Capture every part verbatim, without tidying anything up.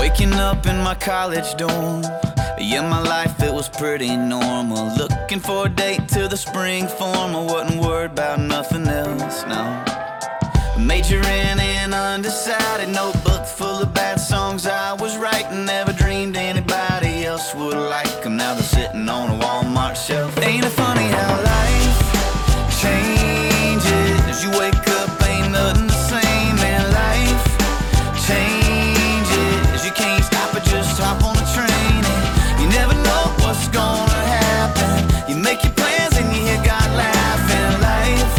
Waking up in my college dorm. Yeah, my life, it was pretty normal. Looking for a date to the spring form. I wasn't worried about nothing else, no. Majoring in undecided, notebook full of bad songs I was writing. Never dreamed anybody else would like them. Now they're sitting on a Walmart shelf. Ain't it funny how life changes? As you wake up, ain't nothing the same. And life changes. You can't stop it, just hop on the train. And you never know what's gonna happen. You make your plans and you hear God laughing. Life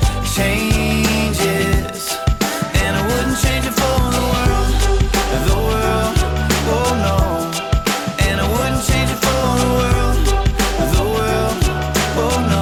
changes, and I wouldn't change it for the world, the world, oh no. And I wouldn't change it for the world, the world, oh no.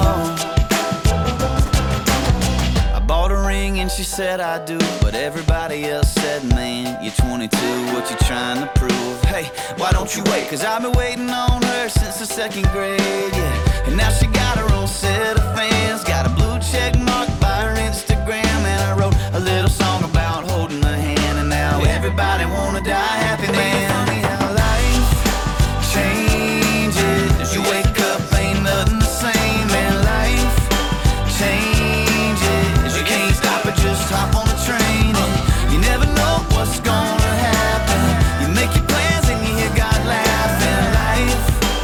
I bought a ring and she said I do, but everybody else said, man, you're twenty-two, what you trying to prove? Hey, why don't you wait? Cause I've been waiting on her since the second grade, yeah. And now she got her own set of fans, got a blue check mark by her Instagram. And I wrote a little song about holding her hand, and now everybody wanna die happy, man. Funny how life changes. You wake up, ain't nothing the same. And life changes. You can't stop it, just hop on the train. And you never know what's gonna happen. You make your plans and you hear God laughing. Life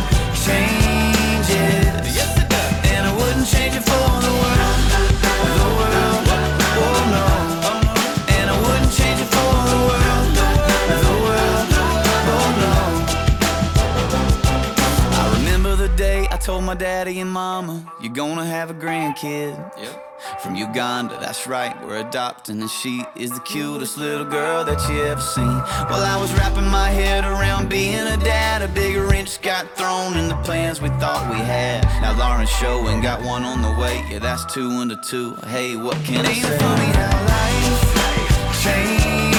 changes, yes it does. And I wouldn't change it for the world, the world, oh no. And I wouldn't change it for the world, the world, oh no. I remember the day I told my daddy and mama, you're gonna have a grandkid. Yep. From Uganda, that's right, we're adopting. And she is the cutest little girl that you ever seen. Well, I was wrapping my head around being a dad. A big wrench got thrown in the plans we thought we had. Now Lauren's showing, got one on the way. Yeah, that's two into two. Hey, what can I say? Ain't it funny how life changes?